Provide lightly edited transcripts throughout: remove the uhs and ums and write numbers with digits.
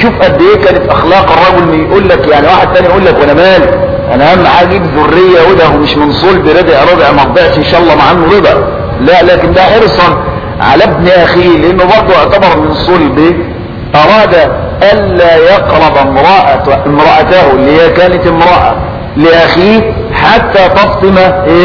وشوف قد ايه كانت اخلاق الرجل. يقول لك يعني واحد تاني يقول لك وانا مالي، انا اهم حاجه اجيب ذريه وده ومش من صلب رضع ما رضعش ان شاء الله مع عنه رضا، لا، لكن ده حرصا على ابن اخيه لانه برضه يعتبر من صلبه. اراد الا يقرب امرأته اللي هي كانت امرأة لاخيه حتى تفطم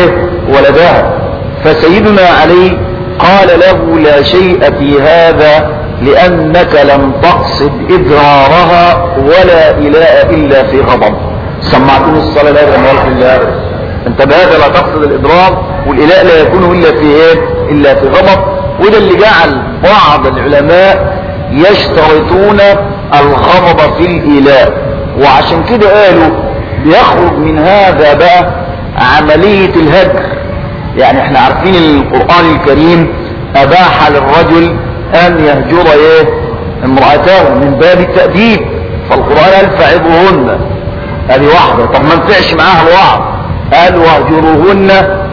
ولدها. فسيدنا علي قال له لا شيء في هذا لانك لم تقصد اضرارها ولا الاء الا في غضب. سمعتني الصلاة لا يا الله، انت بهذا لا تقصد الاضرار والالاء لا يكون الا في الا في غضب. وده اللي جعل بعض العلماء يشترطون الغضب في الالاء، وعشان كده قالوا بيخرج من هذا بقى عملية الهجر. يعني احنا عارفين القرآن الكريم اباح للرجل ان يهجر امرأته من باب التأديب، فالقرآن قال فعظوهن، هذه واحدة. طب ما نفعش معاها الوعظ، قال واهجروهن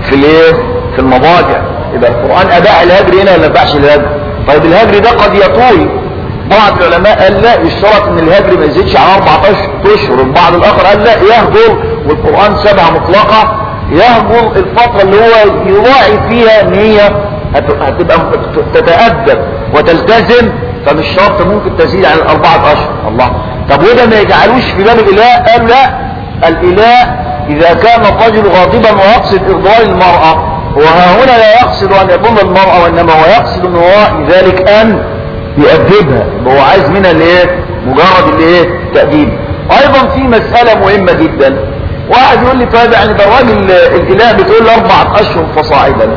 في المضاجع. يبقى القرآن اباح الهجر هنا ولا اباحش الهجر؟ طيب الهجر ده قد يطول. بعض العلماء قال لا، يشترط ان الهجر ما يزيدش عن 4 اشهر. البعض الاخر قال لا، يهجر والقرآن سابها مطلقة، يهجر الفترة اللي هو يراعي فيها ان هي هتبقى تتأدب وتلتزم، فمش شرط ممكن تزيد عن 4 اشهر. الله، طب وده ما يجعلوش في باب الاله؟ قالوا لا، الاله اذا كان الرجل غاضبا ويقصد ارضاء المرأة، وها هنا لا يقصد ان يضم المرأة وانما هو يقصد من وراء ذلك ان يؤدبها، هو عايز منها مجرد تأديب. ايضا في مسألة مهمة جدا، واحد يقول لي طيب يعني ده الراجل الاله بتقول 4 اشهر فصاعدا.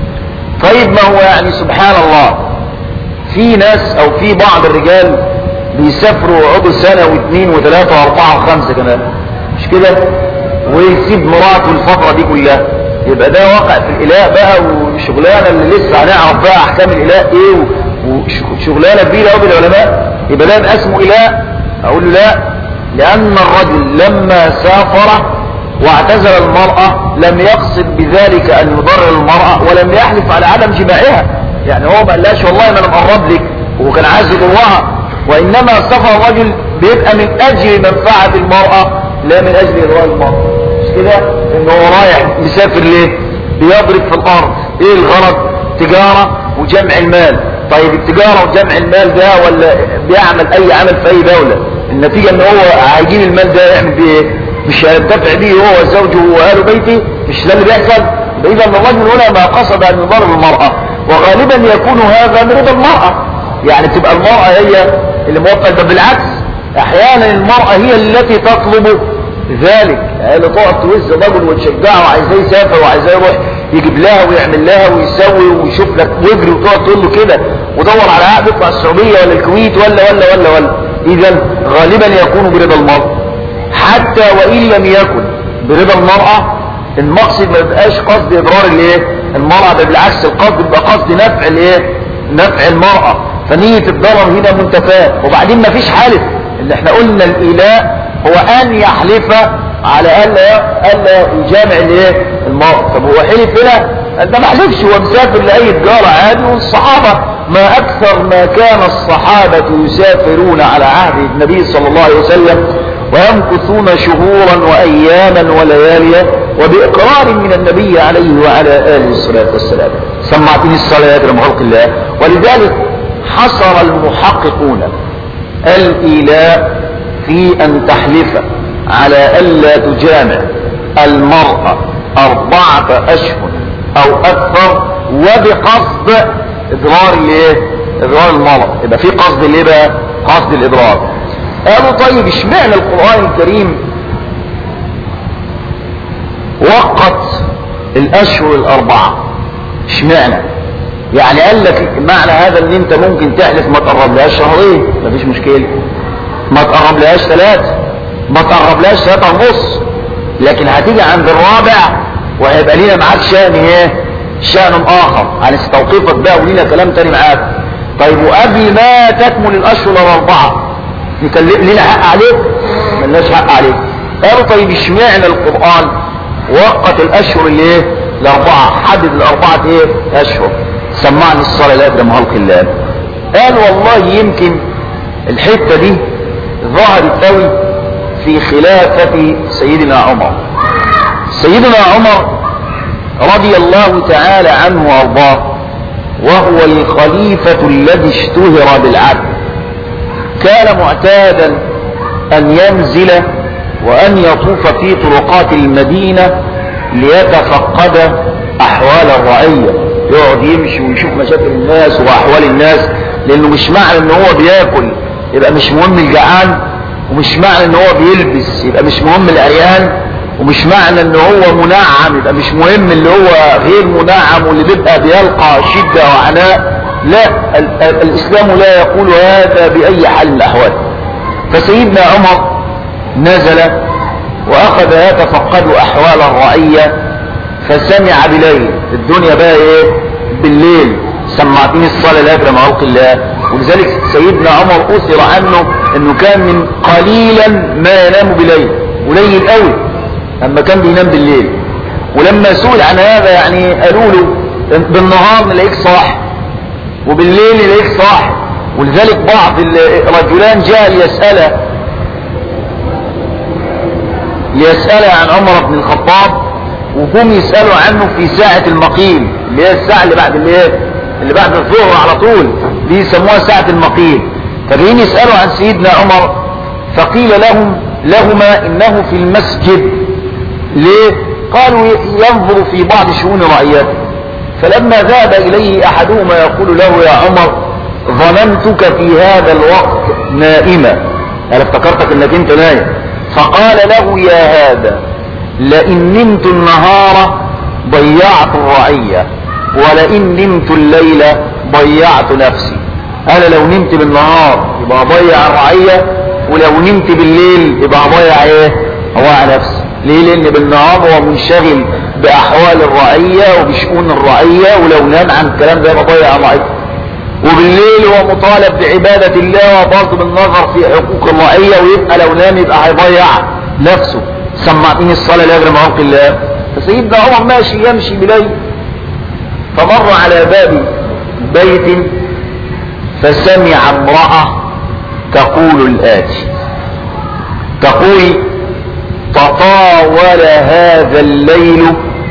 طيب ما هو يعني سبحان الله في ناس او في بعض الرجال بيسافروا ويقعدوا سنة واثنين وثلاثة واربعة وخمسة كمان، مش كده؟ ويسيب مراته الفترة دي كلها. يبقى ده واقع في الاله بقى، وشغلانة اللي لسه هنعرف بقى احكام الاله ايه، وشغلانة كبيرة قوي بالعلماء. يبقى ده يبقى اسمه اله؟ اقول له لا، لان الرجل لما سافر واعتزل المرأة لم يقصد بذلك ان يضرر المرأة، ولم يحلف على عدم جماعها. يعني هو ما قالهاش والله ما انا مقرب لك وكان عايز يضرها، وانما سفر الرجل بيبقى من اجل منفعة المرأة لا من اجل اضرار المرأة. مش كده؟ انه هو رايح مسافر ليه؟ بيضرب في الارض. ايه الغرض؟ تجارة وجمع المال. طيب التجارة وجمع المال ده ولا بيعمل اي عمل في اي دولة، النتيجة ان هو هيجيب المال ده يعمل بيه ايه؟ مش هينتفع بيه هو وزوجه واهل بيته؟ مش ده اللي بيحصل؟ اذا الرجل هنا ما قصد ان يضرر المرأة، وغالبا يكون هذا برضا المرأة. يعني تبقى المرأة هي اللي موفقة، ده بالعكس احيانا المرأة هي التي تطلب ذلك، هي اللي تقعد توز الرجل وتشجعه وعايزاه يسافر وعايزاه يروح يجيب لها ويعمل لها ويسوي ويشوف لك ويجري، وتقعد تقول له كده ودور على عقد يطلع السعودية ولا الكويت ولا. اذا غالبا يكون برضا المرأة، حتى وان لم يكن برضا المرأة. المقصد ما يبقاش قصد اضرار المرأة، ده بالعكس القصد يبقى قصد نفع المرأة، فنية الضرر هنا منتفاة. وبعدين ما فيش حالف، اللي احنا قلنا الاله هو ان يحلف على الا يجامع المرأة. طب هو حلف هنا؟ ده ما حلفش، هو مسافر لاي تجارة عادي. والصحابة ما اكثر ما كان الصحابة يسافرون على عهد النبي صلى الله عليه وسلم ويمكثون شهورا واياما ولياليا وباقرار من النبي عليه وعلى اله الصلاة والسلام. سمعتني الصلاة يا خلق الله. ولذلك حصر المحققون الاله في ان تحلف على الا تجامع المرأة 4 اشهر او اكثر وبقصد اضرار اضرار المرأة. يبقى في قصد بقى؟ قصد الاضرار. قالوا طيب اشمعنى القرآن الكريم وقت الاشهر 4؟ اشمعنى؟ يعني قال لك معنى هذا ان انت ممكن تحلف ما تقرب لهاش 2 شهر مفيش مشكلة، ما تقرب لهاش 3، ما تقرب لهاش 3.5، لكن هتيجي عند الرابع وهيبقى لينا معاك شأن اخر، هنستوقفك بقى ولينا كلام تاني معاك. طيب وقبل ما تكمل الاشهر 4 لنا حق عليك؟ ملناش حق عليك. قالوا طيب اشمعنى القرآن وقت الاشهر 4؟ حدد 4 اشهر. سمعني الصلاة لا يقدم خلق الله. قال والله يمكن الحتة دي ظهرت قوي في خلافة سيدنا عمر. سيدنا عمر رضي الله تعالى عنه وارضاه وهو الخليفة الذي اشتهر بالعدل، كان معتادا أن ينزل وأن يطوف في طرقات المدينة ليتفقد أحوال الرعية، يقعد يمشي ويشوف مشاكل الناس وأحوال الناس، لأنه مش معنى أنه هو بياكل يبقى مش مهم الجعان، ومش معنى أنه هو بيلبس يبقى مش مهم العريان، ومش معنى أنه هو منعم يبقى مش مهم اللي هو غير منعم واللي بيبقى بيلقى شدة وعناء. لا، الإسلام لا يقول هذا بأي حال من الأحوال. فسيدنا عمر نزل وأخذ يتفقد أحوال الرعية، فسمع بليل، الدنيا بقى إيه؟ بالليل، سمعتني الصلاة لا مع خلق الله. ولذلك سيدنا عمر أثر عنه أنه كان من قليلا ما ينام بليل، قليل قوي أما كان بينام بالليل. ولما سئل عن هذا يعني قالوا له بالنهار نلاقيك صاح وبالليل نلاقيك صاح. ولذلك بعض الرجلان جاء ليسأل عن عمر بن الخطاب، وهم يسألوا عنه في ساعة المقيل اللي هي الساعة اللي بعد الظهر على طول، دي يسموها ساعة المقيل. فجايين يسألوا عن سيدنا عمر، فقيل لهما إنه في المسجد. ليه؟ قالوا ينظر في بعض شؤون رعيته. فلما ذهب إليه أحدهما يقول له يا عمر ظننتك في هذا الوقت نائما، أنا افتكرتك انك انت نايم. فقال له يا هذا لئن نمت النهار ضيعت الرعية، ولئن نمت الليل ضيعت نفسي. انا لو نمت بالنهار يبقى اضيع الرعية، ولو نمت بالليل يبقى اضيع ايه؟ اضيع نفسي. ليه؟ لان بالنهار هو منشغل باحوال الرعية وبشؤون الرعية، ولو نام عن الكلام ده يبقى ضيع الرعية. وبالليل هو مطالب بعبادة الله وبرضه بالنظر في حقوق الرعية، ويبقى لو نام يبقى هيضيع نفسه. سمعتني الصلاة لا مع خلق الله. فسيدنا عمر ماشي يمشي بليل، فمر على باب بيت فسمع امرأة تقول الآتي، تقول تطاول هذا الليل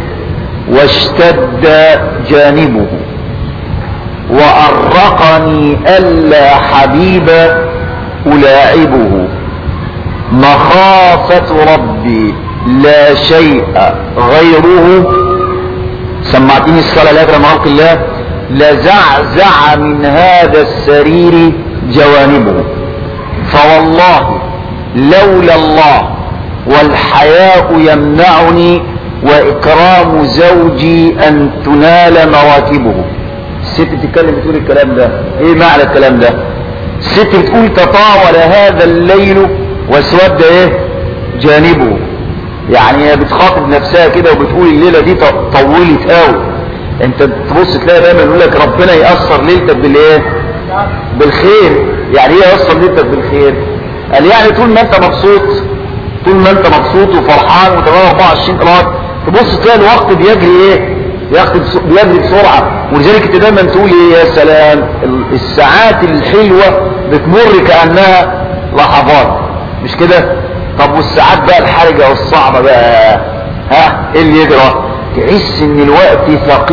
واشتد جانبه، وأرقني ألا حبيب ألاعبه، مخافة ربي لا شيء غيره. سمعتني الصلاة لا مع خلق الله. لزعزع من هذا السرير جوانبه، فوالله لولا الله والحياء يمنعني وإكرام زوجي أن تنال مراتبه. الست بتتكلم بتقول الكلام ده، ايه معنى الكلام ده؟ الست بتقول تطاول هذا الليل واسود ايه؟ جانبه. يعني هي بتخاطب نفسها كده وبتقول الليلة دي طولت قوي. انت تبص تلاقي دايما يقول لك ربنا يأثر ليلتك بالايه؟ بالخير. يعني ايه يأثر ليلتك بالخير؟ قال يعني طول ما انت مبسوط وفرحان وتمام 24 قراءات، تبص تلاقي الوقت بيجري ايه؟ بيجري بسرعة. ولذلك انت دايما تقول ايه؟ يا سلام، الساعات الحلوة بتمر كأنها لحظات، مش كده؟ طب والساعات بقى الحرجة والصعبة بقى، ايه اللي يجرى؟ تحس ان الوقت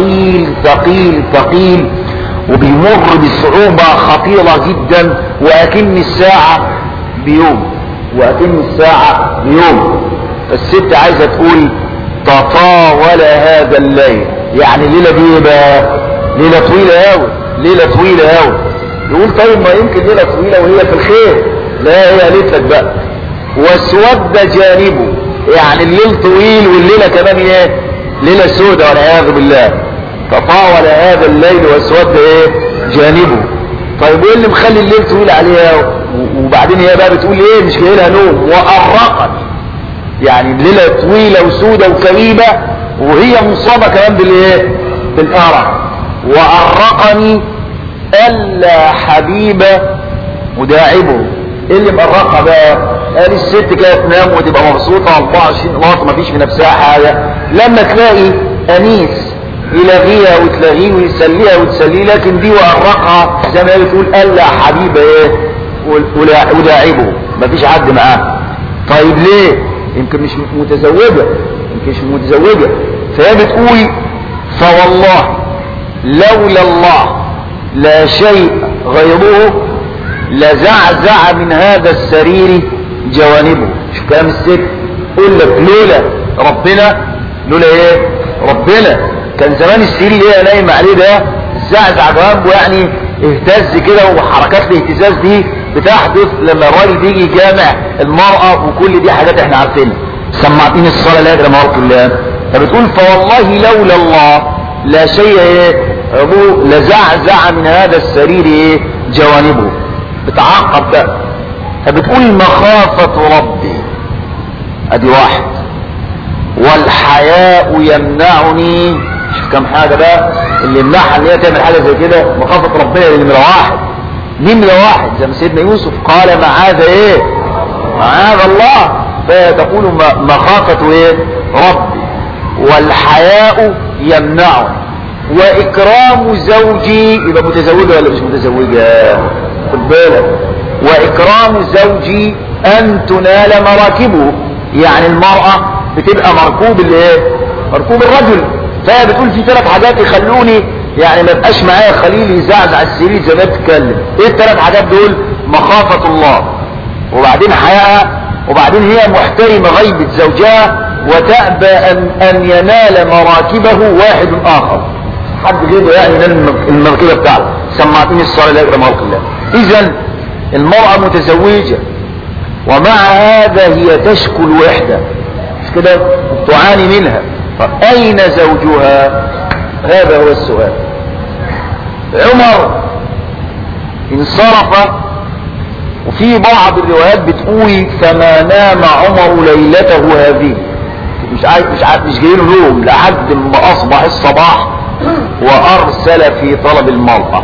ثقيل وبيمر بصعوبة خطيرة جدا، وأكن الساعة بيوم. فالست عايزة تقول تطاول هذا الليل، يعني الليلة دي بقى ليلة طويلة قوي. يقول طيب ما يمكن ليلة طويلة وهي في الخير. لا، هي قالت لك بقى واسود جانبه، يعني الليل طويل والليلة كمان ايه؟ ليلة سودة والعياذ بالله. تطاول هذا الليل واسود ايه؟ جانبه. طيب وايه اللي مخلي الليل طويل عليها؟ وبعدين هي بقى بتقول ايه؟ مش جاي لها نوم. وأرقني، يعني الليلة طويلة وسودة وكريبة وهي مصابة كمان بالايه؟ بالأرق. وأرقني ألا حبيب مداعبه. ايه اللي مقرقها بقى؟ قال الست كده تنام وتبقى مبسوطة 24 قراط ما فيش في نفسها حاجة، لما تلاقي أنيس يلغيها وتلغيه ويسليها وتسليه، لكن دي وأرقها زي ما بتقول ألا حبيب ايه؟ وداعبه، مفيش حد معاه. طيب ليه؟ يمكن مش متزوجة، يمكن مش متزوجة. فهي بتقول فوالله لولا الله لا شيء غيره لزعزع من هذا السرير جوانبه. شوف كلام الست، قول لك لولا ربنا، لولا ايه؟ ربنا كان زمان السرير اللي هي نايم عليه ده زعزع جوانبه، يعني اهتز كده. وحركات الاهتزاز دي بتحدث لما الراجل بيجي يجامع المرأة، وكل دي حاجات احنا عارفينها. سمعتيني الصلاة لا يدري مرة الله. فبتقول فوالله لولا الله لا شيء ايه ابوه لزعزع من هذا السرير ايه جوانبه. بتعقب بقى، فبتقول مخافة ربي ادي واحد، والحياء يمنعني. شوف كم حاجة بقى اللي يمنعها ان هي تعمل حاجة زي كده. مخافة ربنا اللي نمرة واحد، نمرة واحد زي ما سيدنا يوسف قال معاذ ايه؟ معاذ الله. فتقول مخافة ايه؟ ربي، والحياء يمنعني، واكرام زوجي. يبقى متزوجة ولا مش متزوجة؟ خد بالك. واكرام زوجي ان تنال مراكبه، يعني المرأة بتبقى مركوب الايه؟ مركوب الرجل. فهي بتقول في 3 حاجات يخلوني يعني ما بقاش معايا خليل يزعزع السرير زي ما بتتكلم. ايه ال3 حاجات دول؟ مخافة الله، وبعدين حياء، وبعدين هي محترمة غيبة زوجها، وتأبى أن ينال مراكبه واحد آخر، حد غيره يعني ينال المركبة بتاعته. سمعتني الصلاة لا يجرم خلق الله. إذن المرأة متزوجة، ومع هذا هي تشكو الوحدة، مش كده؟ تعاني منها. فأين زوجها؟ هذا هو السؤال. عمر انصرف، وفي بعض الروايات بتقول فما نام عمر ليلته هذه، مش جايله نوم لحد ما اصبح الصباح، وارسل في طلب المرأة.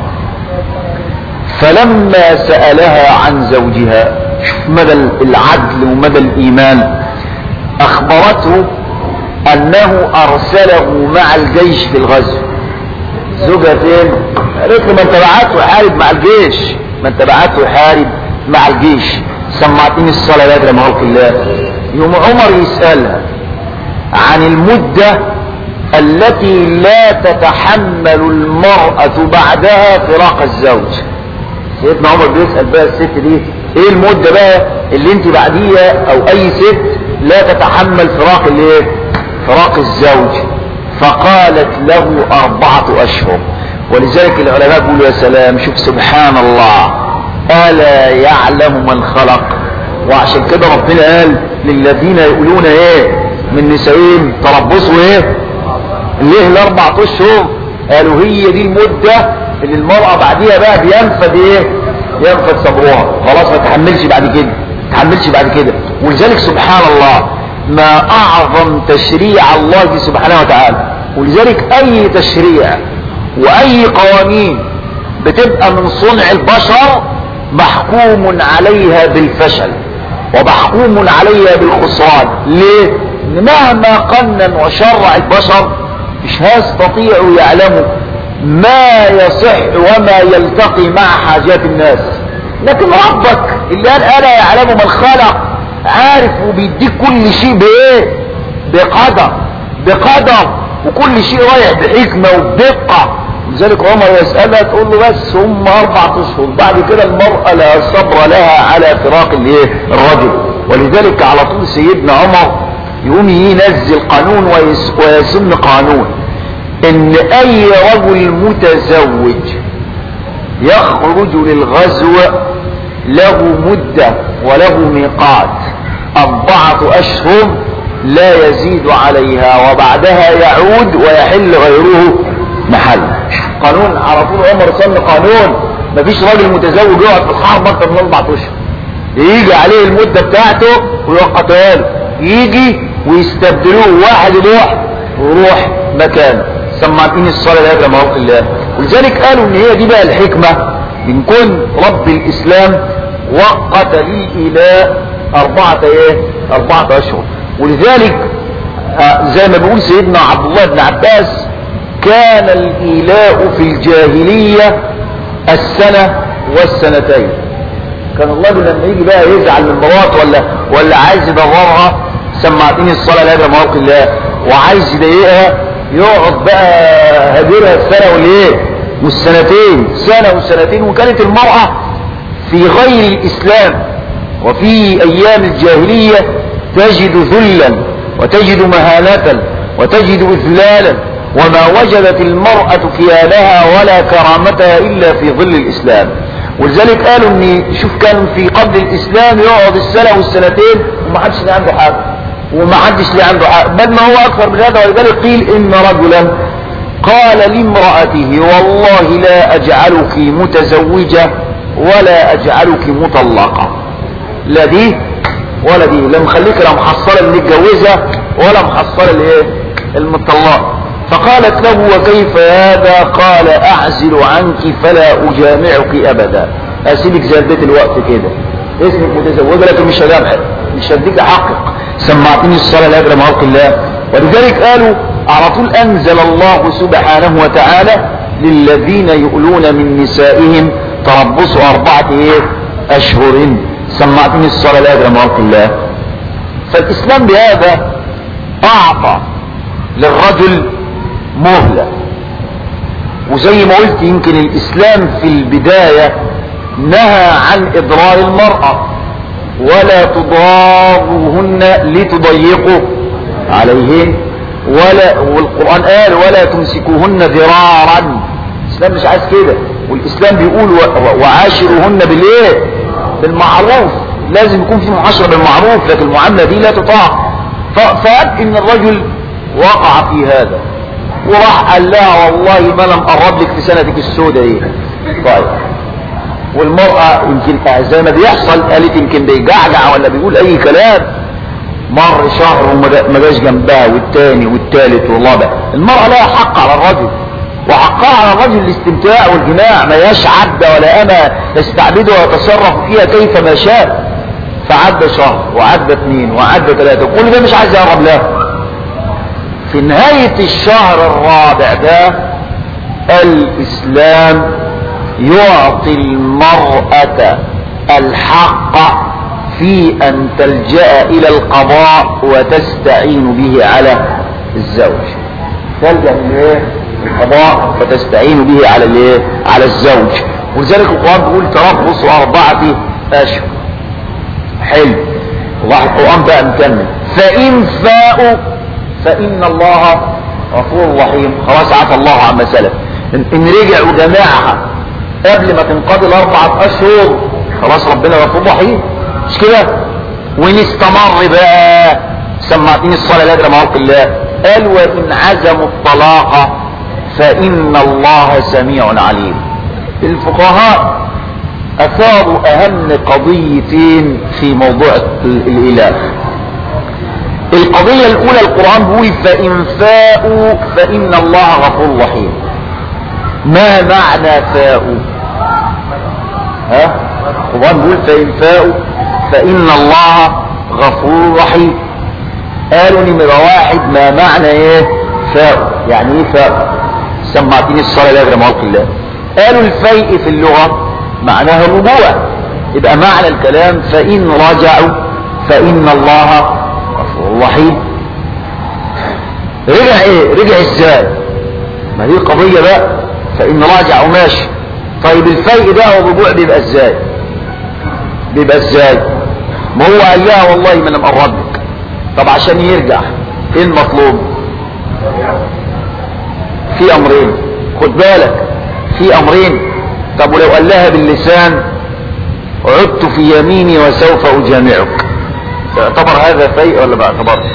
فلما سألها عن زوجها، شوف مدى العدل ومدى الايمان، اخبرته انه ارسله مع الجيش في الغزو. زوجها فين؟ قالت له ما انت بعته يحارب مع الجيش، ما انت بعته يحارب مع الجيش. سمعتني الصلاة لا يدري خلق الله. يوم عمر يسألها عن المدة التي لا تتحمل المرأة بعدها فراق الزوج. سيدنا عمر بيسأل بقى الست دي ايه المدة بقى اللي انت بعديها او اي ست لا تتحمل فراق الايه؟ فراق الزوج. فقالت له 4 أشهر. ولذلك العلماء يقولوا يا سلام، شوف سبحان الله، ألا يعلم من خلق. وعشان كده ربنا قال للذين يقولون ايه من نسائهم تربصوا ايه ليه 4 أشهر، قالوا هي دي المدة اللي المرأة بعديها بقى بينفد ايه؟ ينفد صبرها، خلاص ما تحملش بعد كده، تحملش بعد كده. ولذلك سبحان الله ما اعظم تشريع الله سبحانه وتعالى. ولذلك اي تشريع واي قوانين بتبقى من صنع البشر محكوم عليها بالفشل ومحكوم عليها بالخسران. ليه؟ مهما قنن وشرع البشر مش هيستطيعوا يعلموا ما يصح وما يلتقي مع حاجات الناس. لكن ربك اللي قال الا يعلم من خلق عارف وبيديك كل شيء بايه؟ بقدر، بقدر، وكل شيء رايح بحكمة وبدقة. لذلك عمر يسألها تقول له بس هم 4 أشهر، بعد كده المرأة لا صبر لها على فراق الايه؟ الرجل. ولذلك على طول سيدنا عمر يقوم ينزل قانون ويسن قانون ان اي رجل متزوج يخرج للغزو له مدة وله ميقات 4 أشهر لا يزيد عليها، وبعدها يعود ويحل غيره محل. قانون على طول عمر سن قانون، مفيش راجل متزوج يقعد في الحرب اكتر من 4 أشهر، يجي عليه المدة بتاعته ويوقتها له، يجي ويستبدلوه واحد يروح ويروح مكانه. سمعتني الصلاة لا يجرم خلق الله. ولذلك قالوا ان هي دي بقى الحكمة من كون رب الاسلام وقت للإيلاء 4 أشهر. ولذلك زي ما بيقول سيدنا عبد الله بن عباس كان الإيلاء في الجاهلية 1 والسنتين. كان الراجل لما يجي بقى يزعل من مراته ولا عايز يضررها، سمعتني الصلاة لاجل مرض الله، وعايز يضايقها، يقعد بقى هديرها السنة والايه والسنتين، سنة وسنتين. وكانت المرأة في غير الإسلام وفي أيام الجاهلية تجد ذلا وتجد مهانة وتجد إذلالا، وما وجدت المرأة كيانها ولا كرامتها إلا في ظل الإسلام. ولذلك قالوا ان شوف كان في قبل الإسلام يقعد السنة والسنتين ومحدش اللي عنده حق ومحدش اللي عنده حق، بل ما هو أكثر من هذا. ولذلك قيل إن رجلا قال لامرأته والله لا أجعلك متزوجة ولا أجعلك مطلقة، لا دي ولا دي، لا مخليك لا محصلة المتجوزة ولا محصلة الايه المطلقة. فقالت له وكيف هذا؟ قال أعزل عنك فلا أجامعك أبدا، أسيبك زي البيت الوقت كده، اسمك متزوجة لكن مش هجامعك، مش هديك حقك، سمعتني الصلاة لأجل مرض الله. ولذلك قالوا على طول أنزل الله سبحانه وتعالى للذين يؤلون من نسائهم تربصوا 4 أشهر، سمعتني الصلاة لأجل مرض الله. فالإسلام بهذا أعطى للرجل مهلة. وزي ما قلت يمكن الإسلام في البداية نهى عن إضرار المرأة، ولا تضاروهن لتضيقوا عليهن، والقرآن قال ولا تمسكوهن ضرارا. الإسلام مش عايز كده، والإسلام بيقول وعاشروهن بالايه بالمعروف، لازم يكون في معاشرة بالمعروف، لكن المعاملة دي لا تطاع. فأب إن الرجل وقع في هذا وراح قال لها والله ما لم أقرب لك في سنتك السوداء دي. طيب والمرأة يمكن زي ما بيحصل قالت يمكن بيجعجع ولا بيقول أي كلام، مر شهر وما جاش جنبها والتاني والتالت والرابع. المرأة لها حق على الرجل، وحقها على الرجل الاستمتاع والجماع، ما ياش عبد ولا أنا يستعبدها ويتصرف فيها كيف ما شاء. فعدى شهر وعدى 2 وعدى 3، كل ده مش عايز يقرب لها. في نهاية الشهر الرابع ده الإسلام يعطي المرأة الحق في أن تلجأ إلى القضاء وتستعين به على الزوج. تلجأ إليه القضاء وتستعين به على الزوج. ولذلك القرآن بيقول تربص 4 أشهر. حلو، الله القرآن بقى مكمل فإن فاءوا فإن الله غفور رحيم. خلاص عفى الله عما سلف. إن رجعوا جماعة قبل ما تنقضي 4 أشهر خلاص ربنا غفور رحيم، مش كده؟ وإن استمر بقى سمعتني الصلاة لأجل مرض الله، قال وإن عزموا الطلاق فإن الله سميع عليم. الفقهاء أثاروا أهم قضيتين في موضوع الإله. القضية الأولى القرآن بيقول فإن فاءوا فإن الله غفور رحيم. ما معنى فاءوا؟ القرآن بيقول فإن فاءوا فإن الله غفور رحيم. قالوا نمرة 1 ما معنى ايه فاءوا؟ يعني ايه فاءوا؟ سمعتني الصلاة لأجل مرض الله. قالوا الفيء في اللغة معناها الرجوع، يبقى معنى الكلام فإن رجعوا فإن الله غفور رحيم. رجع ايه؟ رجع ازاي؟ ما دي قضية بقى. فإن رجعوا ماشي، طيب الفيء ده والرجوع بيبقى ازاي؟ بيبقى ازاي؟ ما هو قال لها والله ما انا مقرب لك. طب عشان يرجع ايه المطلوب؟ في امرين، خد بالك في امرين. طب ولو قال لها باللسان عدت في يميني وسوف اجامعك، يعتبر هذا فيء ولا ما يعتبرش؟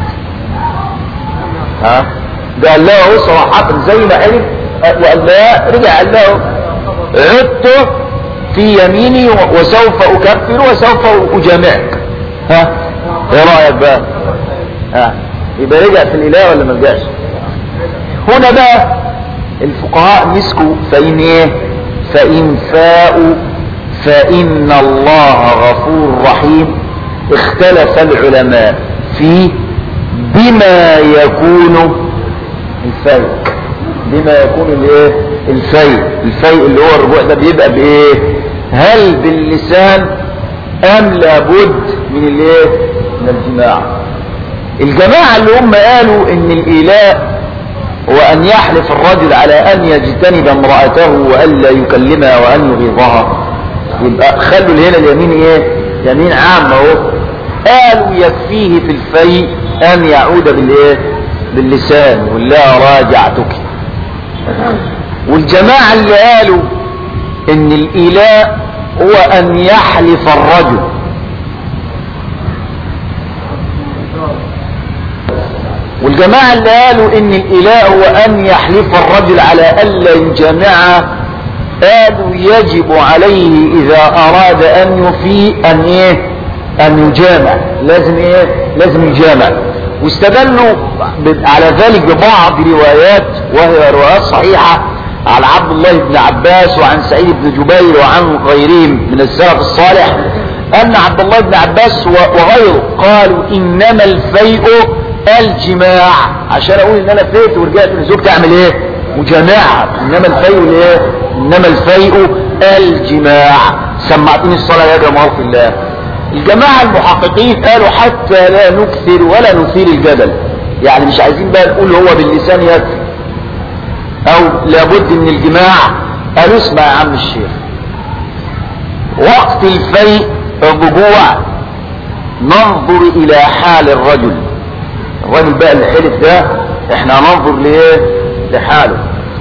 ده قال لها صراحة زي ما قالت، وقال لها رجع قال لها عدت في يميني وسوف اكفر وسوف اجامعك. ايه رايك بقى؟ يبقى رجع في الاله ولا ما رجعش؟ هنا بقى الفقهاء مسكوا فإن ايه؟ فإن فاءوا فإن الله غفور رحيم. اختلف العلماء في بما يكون الفيء، بما يكون الايه؟ الفيء اللي هو الرجوع ده بيبقى بايه؟ هل باللسان ام لابد من الايه؟ من الجماع. الجماعة اللي هم قالوا ان الايلاء هو ان يحلف الرجل على ان يجتنب امرأته وان لا يكلمها وان يغيظها، يبقى خلوا هنا اليمين ايه؟ يمين عامة اهو. قالوا يكفيه في الفيء ان يعود بالايه؟ باللسان ولا راجعتك. والجماعة اللي قالوا ان الايلاء هو ان يحلف الرجل والجماعة اللي قالوا ان الاله هو ان يحلف الرجل على الا يجامعها، قالوا يجب عليه اذا اراد ان يفيء ان ايه؟ ان يجامع. لازم ايه؟ لازم يجامع. واستدلوا على ذلك ببعض روايات وهي روايات صحيحة عن عبد الله بن عباس وعن سعيد بن جبير وعن غيرهم من السلف الصالح ان عبد الله بن عباس وغيره قالوا انما الفيء الجماع، عشان اقول ان انا فيت ورجعت لزوجتي اعمل ايه؟ مجامعة. انما الفيء الايه؟ انما الفيء الجماع. سمعتني الصلاة يا جماعة في الله. الجماعة المحققين قالوا حتى لا نكثر ولا نثير الجدل، يعني مش عايزين بقى نقول هو باللسان يكفي او لابد من الجماع. قالوا اسمع يا عم الشيخ، وقت الفيء الرجوع ننظر الى حال الرجل بقى اللي حلف ده احنا هننظر ليه؟ لحاله.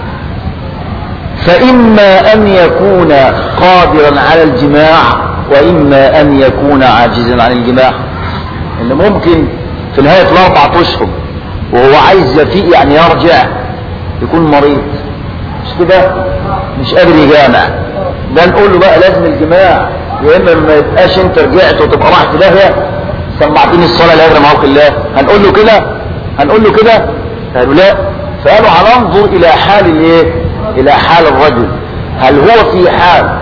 فاما ان يكون قادرا على الجماع واما ان يكون عاجزا عن الجماع. اللي ممكن في نهاية ال4 اشهر وهو عايز يفيق يعني يرجع يكون مريض مش كده؟ مش قادر يجامع، ده نقول له بقى لازم الجماع، يا اما ما يبقاش انت رجعت وتبقى رايح في داهيه. سمعتني الصلاه لا يجرم عوق الله. هنقول له كده؟ هنقول له كده؟ قالوا لا. فقالوا هننظر الى حال الايه؟ الى حال الرجل، هل هو في حال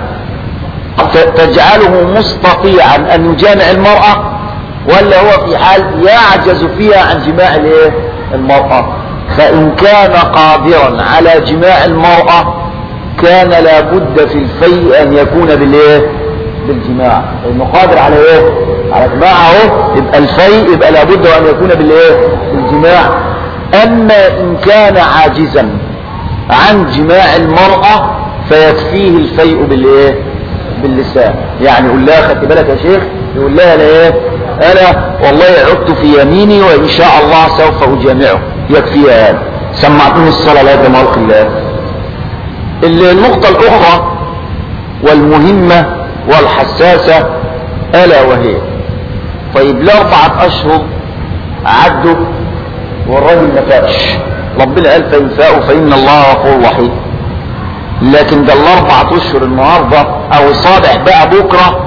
تجعله مستطيعا ان يجامع المرأة ولا هو في حال يعجز فيها عن جماع الايه؟ المرأة. فان كان قادرا على جماع المرأة كان لابد في الفيء ان يكون بالايه؟ بالجماع. انه قادر على ايه؟ على جماعه، يبقى الفيء يبقى لابد ان يكون بالايه؟ بالجماع. اما ان كان عاجزا عن جماع المرأة فيكفيه الفيء بالايه؟ باللسان. يعني يقول لها خدت بالك يا شيخ؟ يقول لها لا ايه؟ انا والله عدت في يميني وان شاء الله سوف اجامعه، يكفيها هذا. سمعتني الصلاة لا جمال الله. النقطة الاخرى والمهمة والحساسة الا وهي طيب ل4 اشهر عدوا والراجل ما فاقش، ربنا قال فإن فاقوا فإن الله غفور رحيم. لكن ده ال4 اشهر النهارده او صابح بقى بكره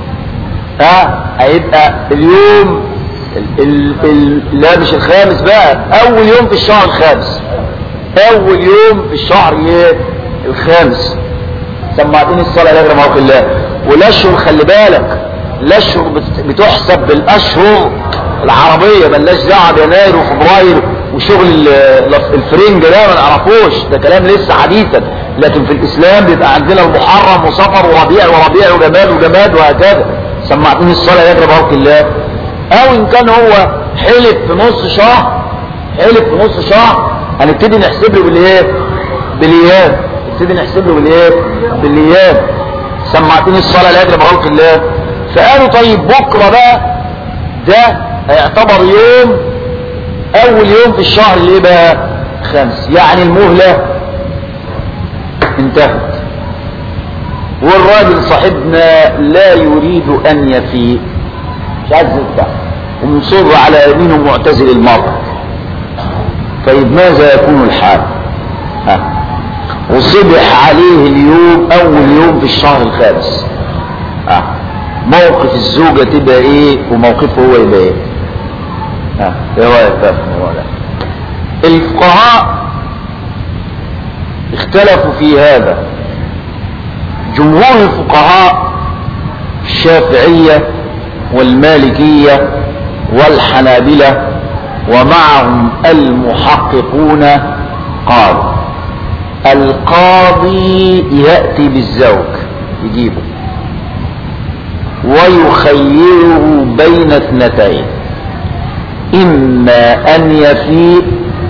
هيبقى اليوم لا مش الخامس بقى، اول يوم في الشهر الخامس، اول يوم في الشهر الخامس. سمعتني الصلاه لا يجرم عوق الله. والاشهر خلي بالك، الاشهر بتحسب بالاشهر العربيه، ملناش دعوه بيناير وفبراير وشغل الفرنج ده ما نعرفوش، ده كلام لسه حديثا. لكن في الاسلام بيبقى عندنا المحرم وصفر وربيع وجماد وجماد وهكذا. سمعتني الصلاه لا يجرم عوق الله. او ان كان هو حلف في نص شهر، حلف في نص شهر، هنبتدي نحسب له بالايه؟ بالايام. نبتدي نحسب له بالايه؟ بالايام. سمعتني الصلاه لا يجرم عوق الله. فقالوا طيب بكره بقى ده هيعتبر يوم اول يوم في الشهر اللي ايه بقى؟ 5، يعني المهله انتهت. والراجل صاحبنا لا يريد ان يفيء، مش عايز يفتح ومصر على يمينه معتزل المرء. طيب ماذا يكون الحال؟ وصبح عليه اليوم اول يوم في الشهر الخامس. موقف الزوجة تبقى ايه وموقفه هو يبقى ايه؟ ايه رايك بقى في الموضوع ده؟ الفقهاء اختلفوا في هذا. جمهور الفقهاء الشافعية والمالكية والحنابلة ومعهم المحققون قالوا القاضي يأتي بالزوج يجيبه ويخيره بين اثنتين، إما أن يفيء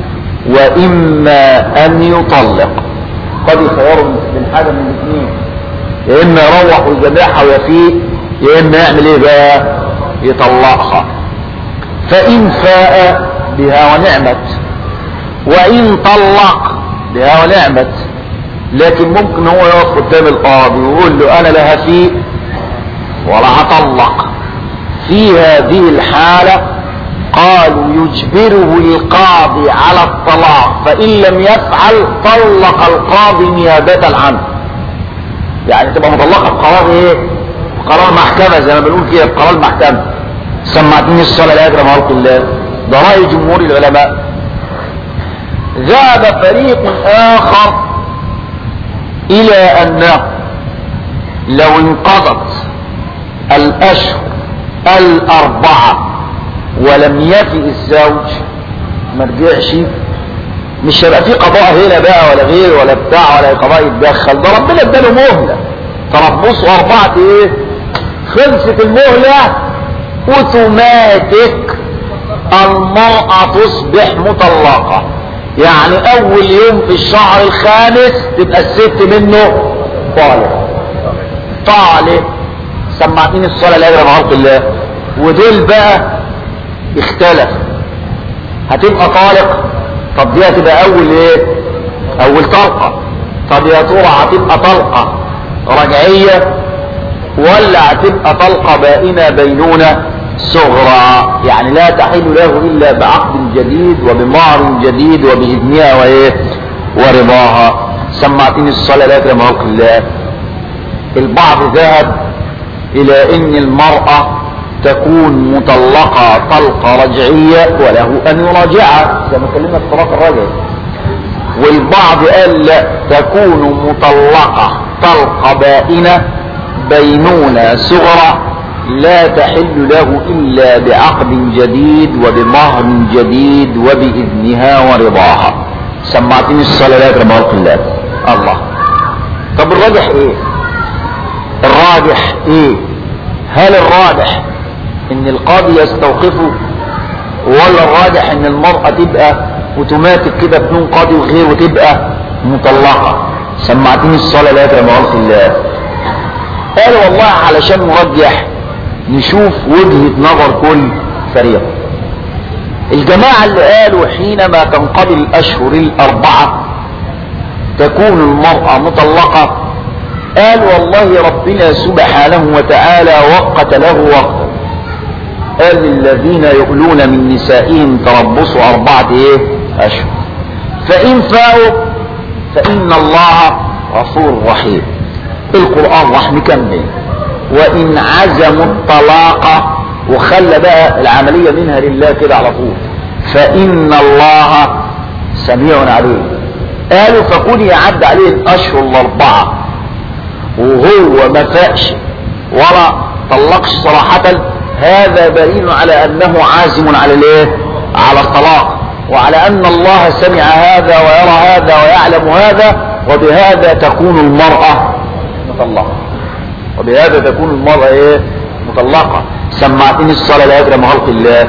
وإما أن يطلق. قد يخيره من حاجة من الاثنين، يا إما يروح ويذبحها ويفيء، يا إما يعمل إيه بقى؟ يطلقها. فإن فاء بها ونعمت، وإن طلق بها ونعمت. لكن ممكن هو يقف قدام القاضي ويقول له أنا لا هفيء ولا هطلق. في هذه الحالة قالوا يجبره القاضي على الطلاق، فإن لم يفعل طلق القاضي نيابة عنه. يعني تبقى مطلقة بقرار ايه؟ بقرار محكمة زي ما بنقول كده، بقرار محكمة. سمعتني الصلاة لا يجرم خلق الله. ده رأي جمهور العلماء. ذهب فريق آخر إلى أنه لو انقضت الأشهر الأربعة ولم يفي الزوج ما رجعش، مش هيبقى في قضاء هنا بقى ولا غير ولا بتاع ولا قضاء يتدخل. ده ربنا اداله مهلة تربصوا 4 ايه، خلصت المهلة اوتوماتيك المرأة تصبح مطلقة. يعني اول يوم في الشهر الخامس تبقى الست منه طالق. سمعتني الصلاة لا يجرم خلق الله. ودول بقى اختلف، هتبقى طالق. طب دي هتبقى اول ايه؟ اول طلقة. طب يا ترى هتبقى طلقة رجعية ولا هتبقى طلقة بائنة بينونة صغرى؟ يعني لا تحل له الا بعقد جديد وبمهر جديد وبإذنها وايه ورضاها. سمعتني الصلاة لا يجرم خلق الله. البعض ذهب الى ان المرأة تكون مطلقة طلقة رجعية وله ان يراجعها زي ما اتكلمنا في الطلاق الرجعي. والبعض قال لا، تكون مطلقة طلقة بائنة بينونة صغرى لا تحل له الا بعقد جديد وبمهر جديد وباذنها ورضاها. سمعتني الصلاة لا يجرم خلق الله. الله. طب الراجح ايه؟ الراجح ايه؟ هل الراجح ان القاضي يستوقفه ولا الراجح ان المرأة تبقى اوتوماتيك كده بدون قاضي وغير وتبقى مطلقة؟ سمعتني الصلاة لا يجرم خلق الله. قال والله علشان نرجح نشوف وجهة نظر كل فريق. الجماعة اللي قالوا حينما تنقضي الاشهر الاربعة تكون المرأة مطلقة، قال والله ربنا سبحانه وتعالى وقت له وقتا. قال للذين يؤلون من نسائهم تربصوا 4 ايه اشهر، فإن فاءوا فإن الله غفور رحيم. القرآن راح مكمل وإن عزموا الطلاق وخلى بقى العملية منها لله كده على طول، فإن الله سميع عليم. قالوا فكون يعد عليه الأشهر الأربعة وهو ما فاقش ولا طلقش صراحة، هذا دليل على أنه عازم على الايه؟ على الطلاق، وعلى أن الله سمع هذا ويرى هذا ويعلم هذا، وبهذا تكون المرأة مطلقة. وبهذا تكون المرأة ايه؟ مطلقة. سمعتني الصلاة لا يجرم خلق الله.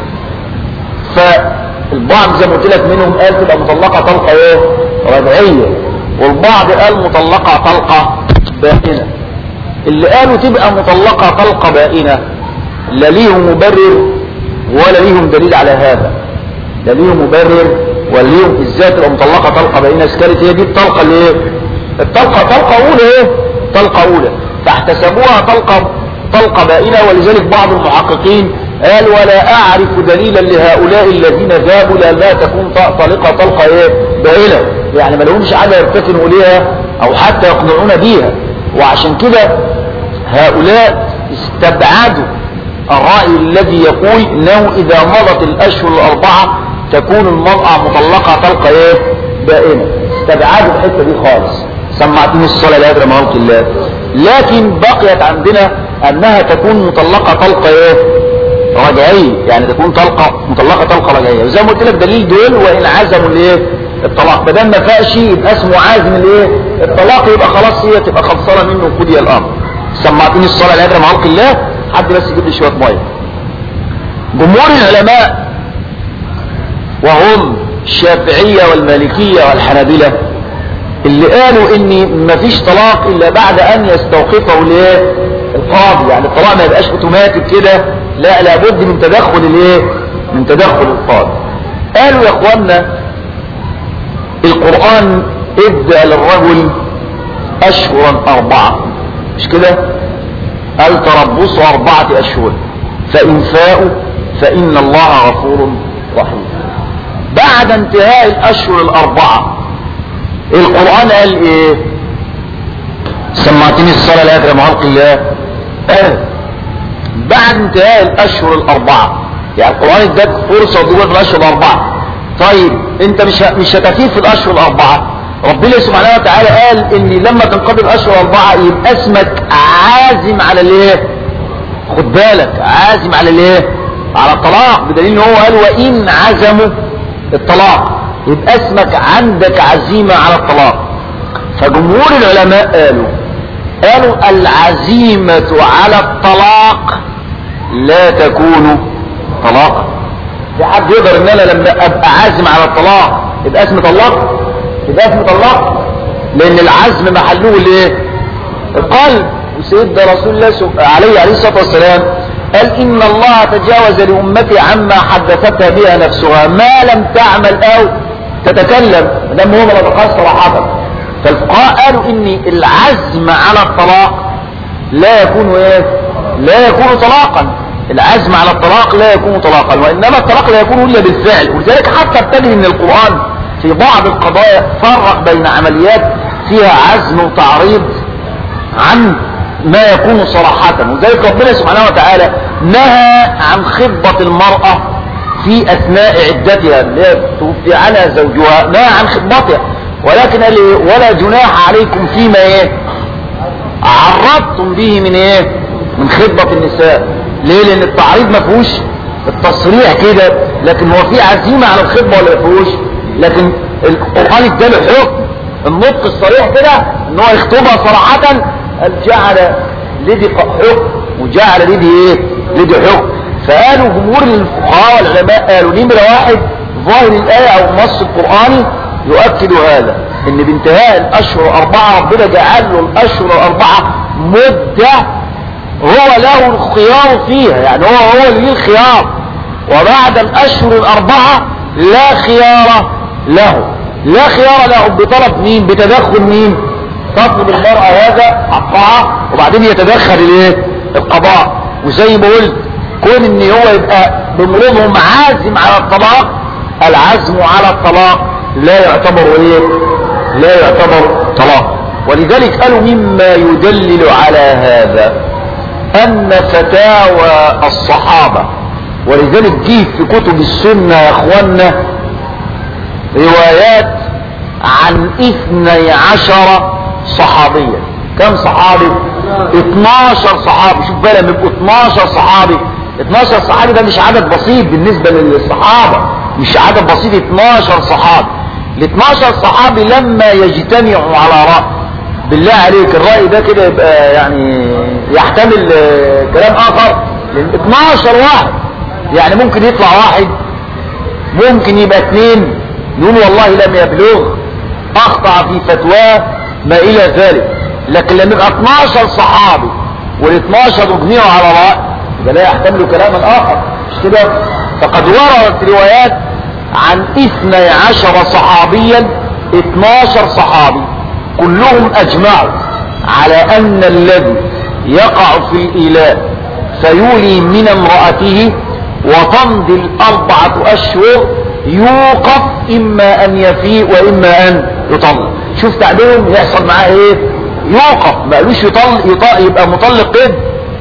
فالبعض زي ما قلت لك منهم قال تبقى مطلقة طلقة ايه؟ رجعية، والبعض قال مطلقة طلقة بائنة. اللي قالوا تبقى مطلقة طلقة بائنة لا ليهم مبرر ولا ليهم دليل على هذا، لا ليهم مبرر ولا ليهم ازاي تبقى مطلقة طلقة بائنة. كانت هي دي الطلقة اللي ايه؟ الطلقة طلقة اولى ايه؟ طلقة اولى، فاحتسبوها طلقة بائنة. ولذلك بعض المحققين قال ولا اعرف دليلا لهؤلاء الذين ذهبوا لا تكون طلقة طلقة ايه؟ بائنة، يعني ما لهمش حاجة يرتكنوا ليها او حتى يقنعون بيها. وعشان كده هؤلاء استبعدوا الرأي الذي يقول انه اذا مضت الاشهر الاربعة تكون المرأة مطلقة طلقة ايه؟ بائنة. استبعدوا الحتة دي خالص. سمعتني الصلاة لا يجرم خلق الله. لكن بقيت عندنا انها تكون مطلقة طلقة ايه؟ رجعية، يعني تكون مطلقة طلقة رجعية. وزي ما قلت لك دليل دول وان عزموا الايه؟ الطلاق. بدل ما فاقش يبقى اسمه عازم الايه؟ الطلاق، يبقى خلاص هي تبقى خلصانة منه وقضي الامر. سمعتني الصلاة لا يدري خلق الله، حد بس يجيب لي شوية مية. جمهور العلماء وهم الشافعية والمالكية والحنابلة اللي قالوا ان مفيش طلاق الا بعد ان يستوقفه الايه؟ القاضي. يعني الطلاق ما يبقاش اوتوماتيك كده، لا، لابد من تدخل الايه؟ من تدخل القاضي. قالوا يا اخوانا القرآن ادى للرجل اشهرا 4، مش كده؟ قال تربصوا 4 أشهر فإن فاءوا فإن الله غفور رحيم. بعد انتهاء الأشهر 4 القرآن قال ايه؟ سمعتني الصلاة لا يدري خلق الله. بعد انتهاء الأشهر 4 يعني القرآن اداك فرصة وتقول في الأشهر 4. طيب انت مش هتفيد في الأشهر 4. ربنا سبحانه وتعالى قال ان لما تنقضي الأشهر 4 يبقى اسمك عازم على الايه؟ خد بالك، عازم على الايه؟ على الطلاق، بدليل ان هو قال وان عزموا الطلاق، يبقى اسمك عندك عزيمة على الطلاق. فجمهور العلماء قالوا العزيمة على الطلاق لا تكون طلاقا. في حد يقدر ان انا لما ابقى عازم على الطلاق يبقى اسمي طلاق؟ يبقى اسمي طلاق؟ لان العزم محله الايه؟ القلب. وسيدنا رسول الله عليه الصلاة والسلام قال ان الله تجاوز لامتي عما حدثتها بها نفسها ما لم تعمل او تتكلم، دام هو ما بقاش صراحة. فالفقهاء قالوا ان العزم على الطلاق لا يكون ايه؟ لا يكون طلاقا. العزم على الطلاق لا يكون طلاقا، وانما الطلاق لا يكون الا بالفعل. ولذلك حتى ابتدي ان القرآن في بعض القضايا فرق بين عمليات فيها عزم وتعريض عن ما يكون صراحة. وذلك ربنا سبحانه وتعالى نهى عن خطبة المرأة في اثناء عدتها اللي توفي عنها زوجها، نهى عن خطبتها، ولكن قال ولا جناح عليكم فيما ايه؟ عرضتم به من ايه؟ من خطبة النساء. ليه؟ لان التعريض ما فيهوش التصريح كده، لكن هو في عزيمة على الخطبة ولا ما فيهوش؟ لكن القرآن اداله حكم النطق الصريح كده ان هو يخطبها صراحة، جعل لدي حكم وجعل لدي ايه؟ لدي حكم. فقالوا جمهور الفقهاء والعلماء قالوا نمرة 1 ظاهر الآية او النص القرآني يؤكد هذا، ان بانتهاء الاشهر 4 ربنا جعل له الاشهر 4 مدة هو له الخيار فيها، يعني هو اللي ليه الخيار. وبعد الاشهر 4 لا خيار له، لا خيار له بطلب مين؟ بتدخل مين؟ تطلب المرأة هذا حقها وبعدين يتدخل الايه؟ القضاء. وزي ما قلت كون ان هو يبقى بمرضهم عازم على الطلاق، العزم على الطلاق لا يعتبر ايه؟ لا يعتبر طلاق. ولذلك قالوا مما يدلل على هذا ان فتاوى الصحابة، ولذلك جه في كتب السنة يا اخوانا روايات عن 12 صحابيا. كم صحابي؟ 12 صحابي. شوف بقى لما يبقوا 12 صحابي، 12 صحابي ده مش عدد بسيط بالنسبة للصحابة، مش عدد بسيط. 12 صحابي، ال 12 صحابي لما يجتمعوا على رأي، بالله عليك الرأي ده كده يبقى يعني يحتمل كلام آخر، لأن 12 واحد يعني ممكن يطلع واحد، ممكن يبقى 2 نقول والله لم يبلغ، أخطأ في فتواه، ما إلى ذلك. لكن لما يبقى 12 صحابي وال 12 يجمعوا على رأي يبقى لا يحتمل كلاما آخر، مش كده؟ فقد وردت روايات عن 12 صحابيا، 12 صحابي كلهم أجمعوا على أن الذي يقع في الإيلاء فيولي من امرأته وتمضي 4 أشهر يوقف إما أن يفيء وإما أن يطلق. شوف تعبيرهم يحصل معاه إيه؟ يوقف، ما قالوش يطلق يبقى مطلق كده.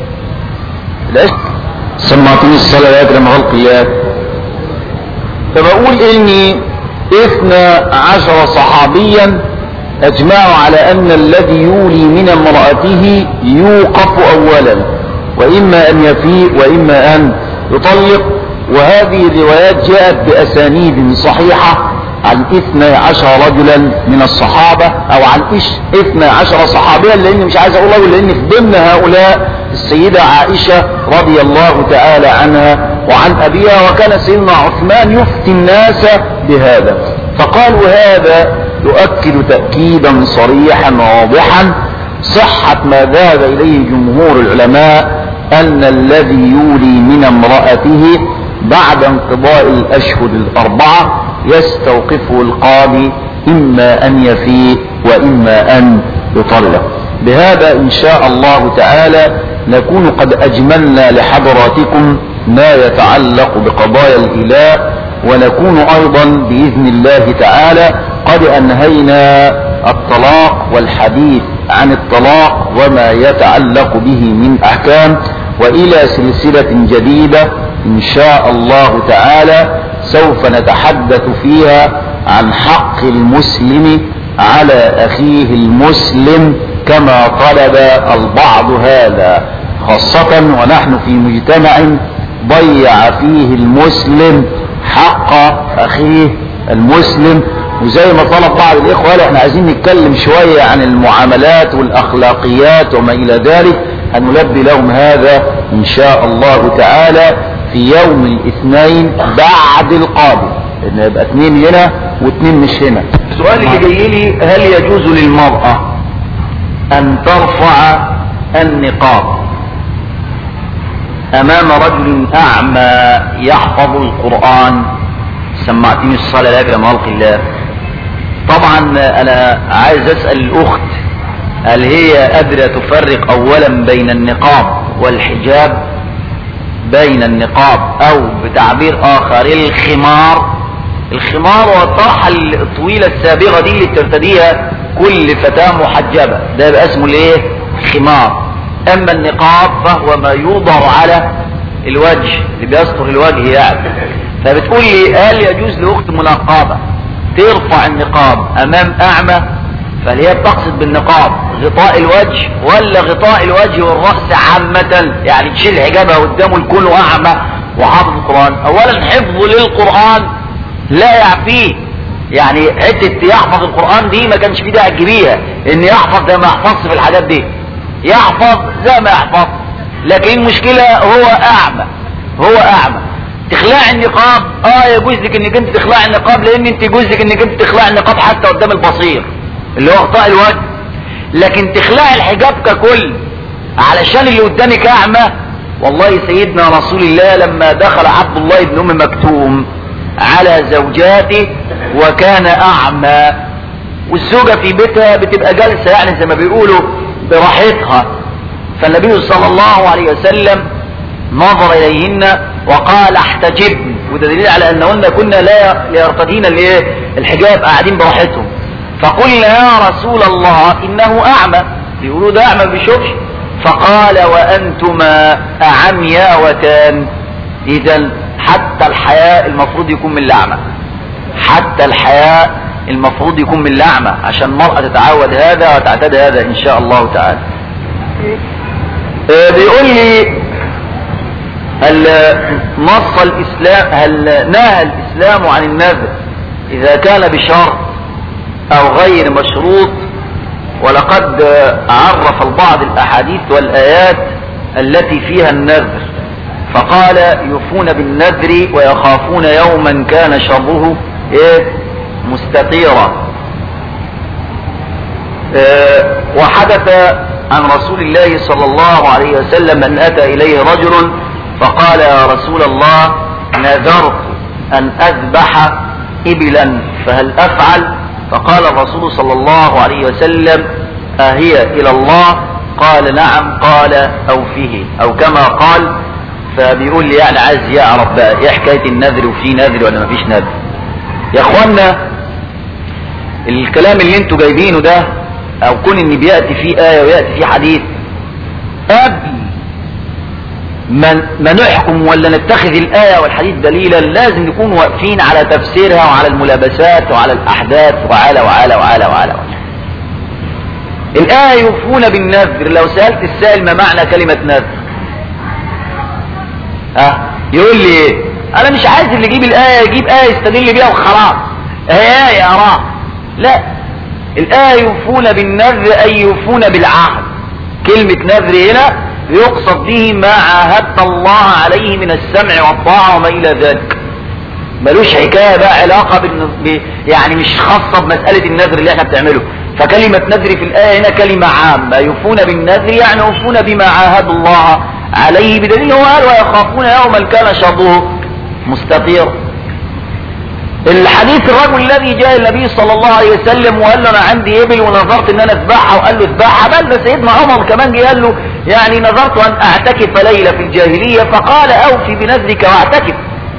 سمعتني الصلاة يا أكرم خلق الله. فبقول إني 12 صحابيا أجمعوا على أن الذي يولي من امرأته يوقف أولا وإما أن يفيء وإما أن يطلق. وهذه الروايات جاءت بأسانيد صحيحة عن 12 رجلا من الصحابة او عن 12 صحابيا، لاني مش عايز اقول رجل لان في ضمن هؤلاء السيدة عائشة رضي الله تعالى عنها وعن ابيها، وكان سيدنا عثمان يفتي الناس بهذا. فقالوا هذا يؤكد تأكيدا صريحا واضحا صحة ما ذهب اليه جمهور العلماء ان الذي يولي من امرأته بعد انقضاء الاشهر الاربعة يستوقفه القاضي اما ان يفيء واما ان يطلق. بهذا ان شاء الله تعالى نكون قد اجملنا لحضراتكم ما يتعلق بقضايا الاله، ونكون ايضا باذن الله تعالى قد انهينا الطلاق والحديث عن الطلاق وما يتعلق به من احكام، والى سلسلة جديدة ان شاء الله تعالى سوف نتحدث فيها عن حق المسلم على اخيه المسلم كما طلب البعض هذا، خاصة ونحن في مجتمع ضيع فيه المسلم حق اخيه المسلم. وزي ما طلب بعض الاخوة احنا عايزين نتكلم شوية عن المعاملات والاخلاقيات وما الى ذلك، هنلبي لهم هذا ان شاء الله تعالى في يوم الاثنين بعد القادم، ان يبقى 2 هنا و2 مش هنا. السؤال اللي جاي لي: هل يجوز للمرأة ان ترفع النقاب امام رجل اعمى يحفظ القرآن؟ سمعتني الصلاة لك لما خلق الله. طبعا انا عايز اسأل الاخت هل هي قادرة تفرق اولا بين النقاب والحجاب، بين النقاب او بتعبير اخر الخمار والطرحة الطويلة السابغة دي اللي بترتديها كل فتاة محجبة، ده يبقى اسمه الايه؟ خمار. اما النقاب فهو ما يوضع على الوجه اللي بيستر الوجه يعني. فبتقول لي هل يجوز لاخت منقبة ترفع النقاب امام اعمى؟ فهل هي بتقصد بالنقاب غطاء الوجه ولا غطاء الوجه والرأس عامة، يعني تشيل حجابها قدامه الكل اعمى وحافظ القرآن؟ اولا حفظه للقرآن لا يعفيه، يعني حتة يحفظ القرآن دي ما كانش فيه داعي تجيبيها، ان يحفظ زي ما يحفظش في الحاجات دي، يحفظ زي ما يحفظ، لكن المشكلة هو اعمى. تخلع النقاب يجوز لك انك انت تخلع النقاب، لان انت يجوز لك انك انت تخلع النقاب حتى قدام البصير اللي هو غطاء الوجه، لكن تخلع الحجاب ككل علشان اللي قدامك اعمى. والله سيدنا رسول الله لما دخل عبد الله بن ام مكتوم على زوجاته وكان اعمى، والزوجة في بيتها بتبقى جالسة يعني زي ما بيقولوا براحتها، فالنبي صلى الله عليه وسلم نظر اليهن وقال احتجبن، وده دليل على انهن كنا لا يرتدين الحجاب، قاعدين براحتهم. فقلنا يا رسول الله انه اعمى، بيقولوا ده اعمى بيشوفش، فقال وانتما اعمياوتان. اذا حتى الحياء المفروض يكون من الاعمى، حتى الحياء المفروض يكون من الاعمى عشان المرأة تتعود هذا وتعتاد هذا ان شاء الله تعالى. بيقول لي هل نص الاسلام، هل نهى الاسلام عن النذر اذا كان بشرط او غير مشروط؟ ولقد عرف البعض الاحاديث والايات التي فيها النذر، فقال يوفون بالنذر ويخافون يوما كان شره مستطيرا. وحدث عن رسول الله صلى الله عليه وسلم ان اتى اليه رجل فقال يا رسول الله نذرت ان اذبح ابلا فهل افعل؟ فقال الرسول صلى الله عليه وسلم اهي الى الله؟ قال نعم. قال اوفه او كما قال. فبيقول لي يعني عايز يعرف بقى ايه حكاية النذر، وفي نذر ولا مفيش نذر؟ يا اخوانا الكلام اللي انتوا جايبينه ده او كون ان بيأتي فيه آية ويأتي فيه حديث، قبل ما نحكم ولا نتخذ الآية والحديث دليلا لازم نكون واقفين على تفسيرها وعلى الملابسات وعلى الأحداث وعلى وعلى وعلى وعلى. الآية يوفون بالنذر، لو سألت السائل ما معنى كلمة نذر يقول لي ايه؟ انا مش عايز اللي يجيب الآية يجيب آية يستدل بيها وخلاص، آية أراه، لا، الآية يوفون بالنذر أي يوفون بالعهد. كلمة نذر هنا يقصد به ما عاهدت الله عليه من السمع والطاعة وما إلى ذلك، ملوش حكاية بقى علاقة يعني مش خاصة بمسألة النذر اللي احنا بتعمله. فكلمة نذر في الآية هنا كلمة عامة، يوفون بالنذر يعني يوفون بما عاهدوا الله عليه، بدليل هو قال ويخافون يوما كان شره مستطيرا. الحديث الرجل الذي جاء النبي صلى الله عليه وسلم وقال له انا عندي ابل ونظرت ان انا اذبحها، وقال له اذبحها، بل سيدنا عمر كمان جه قال له يعني نظرت ان اعتكف ليلة في الجاهلية، فقال اوفي بنذرك واعتكف.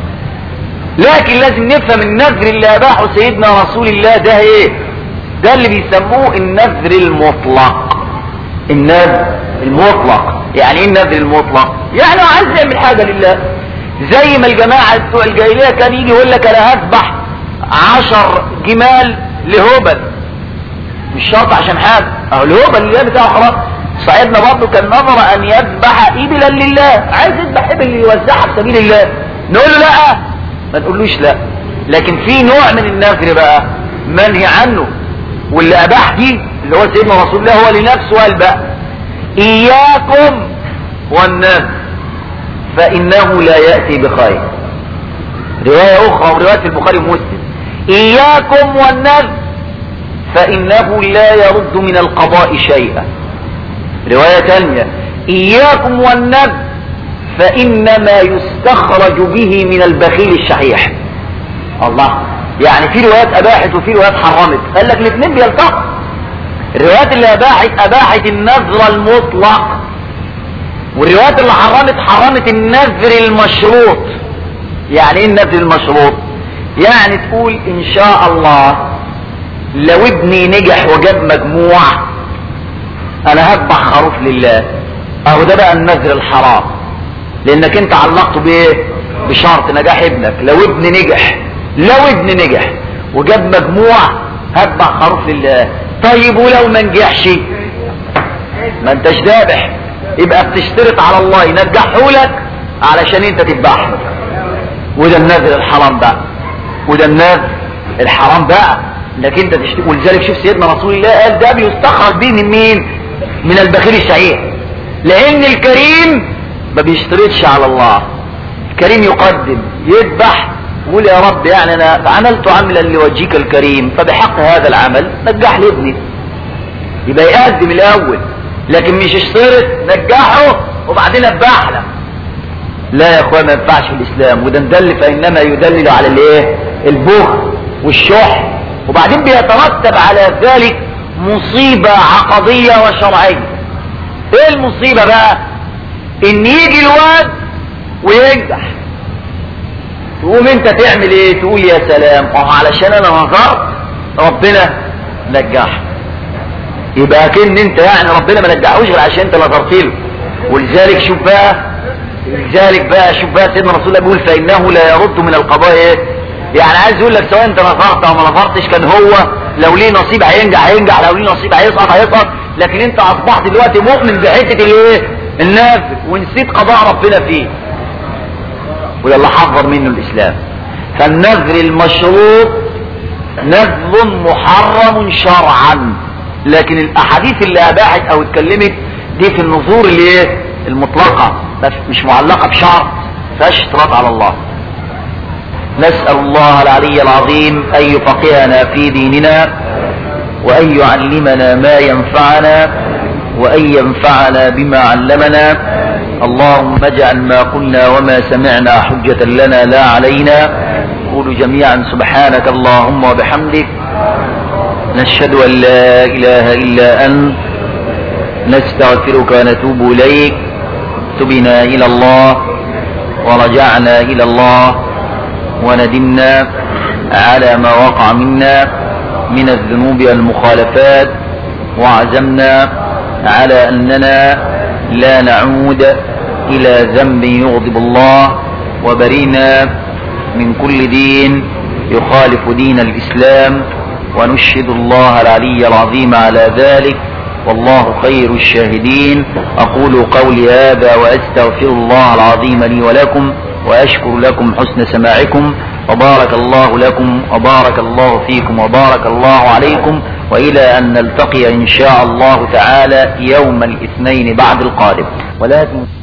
لكن لازم نفهم النذر اللي اباحه سيدنا رسول الله ده ايه؟ ده اللي بيسموه النذر المطلق. النذر المطلق يعني ايه النذر المطلق؟ يعني هو عايز يعمل حاجة لله، زي ما الجماعة بتوع الجاهلية كان يجي يقول لك انا هذبح 10 جمال لهبل، مش شرط عشان حاجة، اهو الهبل اللي بتاعه حرام. صاحبنا برضه كان نظر ان يذبح ابلا لله، عايز يذبح ابل يوزعها في سبيل الله، نقول له لا، ما نقولوش لا. لكن في نوع من النذر بقى منهي عنه، واللي اباح دي اللي هو سيدنا رسول الله هو لنفسه قال بقى اياكم والنذر فانه لا يأتي بخير. رواية اخرى ورواية في البخاري ومسلم، اياكم والنذر فانه لا يرد من القضاء شيئا. رواية تانية اياكم والنذر فانما يستخرج به من البخيل الشحيح. الله، يعني في روايات اباحت وفي روايات حرمت، قال لك الاثنين بيلتقوا. الروايات اللي اباحت النذر المطلق، والروايات اللي حرمت النذر المشروط. يعني ايه النذر المشروط؟ يعني تقول ان شاء الله لو ابني نجح وجاب مجموع انا هذبح خروف لله، اهو ده بقى النذر الحرام، لانك انت علقته بايه؟ بشرط نجاح ابنك. لو ابن نجح وجاب مجموع هذبح خروف لله. طيب ولو ما نجحش؟ ما انتش ذابح، يبقى بتشترط على الله ينجحه لك علشان انت تذبحه. وده النذر الحرام بقى، وده النذر الحرام بقى، انك انت تشترط. ولذلك شوف سيدنا رسول الله قال ده بيستخرج به من مين؟ من البخيل الشحيح. لان الكريم ما بيشترطش على الله، الكريم يقدم يذبح، يقول يا رب يعني انا عملت عملا لوجهك الكريم فبحق هذا العمل نجح لابني، يبقى يقدم الاول، لكن مش يشترط نجحه وبعدين اذبح له. لا يا اخوان، ما ينفعش في الاسلام، وده مدل فانما يدلل على الايه؟ البخل والشح، وبعدين بيترتب على ذلك مصيبة عقدية وشرعية. ايه المصيبة بقى؟ ان يجي الواد وينجح، تقوم انت تعمل ايه؟ تقول يا سلام، علشان انا نظرت ربنا نجح. يبقى كن انت يعني ربنا ما نجحوش غير عشان انت نظرت له. ولذلك شوف بقى سيدنا رسول الله بيقول فانه لا يرد من القضاء ايه؟ يعني عايز يقول لك سواء انت نظرت او ما نظرتش، كان هو لو ليه نصيب هينجح، لو ليه نصيب هيسقط. لكن انت اصبحت دلوقتي مؤمن بحته الايه؟ النذر، ونسيت قضاء ربنا فيه، وده اللي حذر منه الاسلام. فالنذر المشروط نذر محرم شرعا، لكن الاحاديث اللي اباحت او اتكلمت دي في النذور اللي ايه؟ المطلقة، بس مش معلقة بشرط، فيهاش اشتراط على الله. نسأل الله العلي العظيم ان يفقهنا في ديننا، وان يعلمنا ما ينفعنا، وان ينفعنا بما علمنا. اللهم اجعل ما قلنا وما سمعنا حجة لنا لا علينا. قولوا جميعا سبحانك اللهم وبحمدك، نشهد ان لا اله الا انت، نستغفرك ونتوب اليك. تبنا الى الله ورجعنا الى الله، وندمنا على ما وقع منا من الذنوب والمخالفات، وعزمنا على اننا لا نعود الى ذنب يغضب الله، وبرينا من كل دين يخالف دين الاسلام، ونشهد الله العلي العظيم على ذلك، والله خير الشاهدين. اقول قولي هذا واستغفر الله العظيم لي ولكم، واشكر لكم حسن سماعكم. وبارك الله لكم وبارك الله فيكم وبارك الله عليكم، وإلى أن نلتقي إن شاء الله تعالى يوم الاثنين بعد القادم. ولكن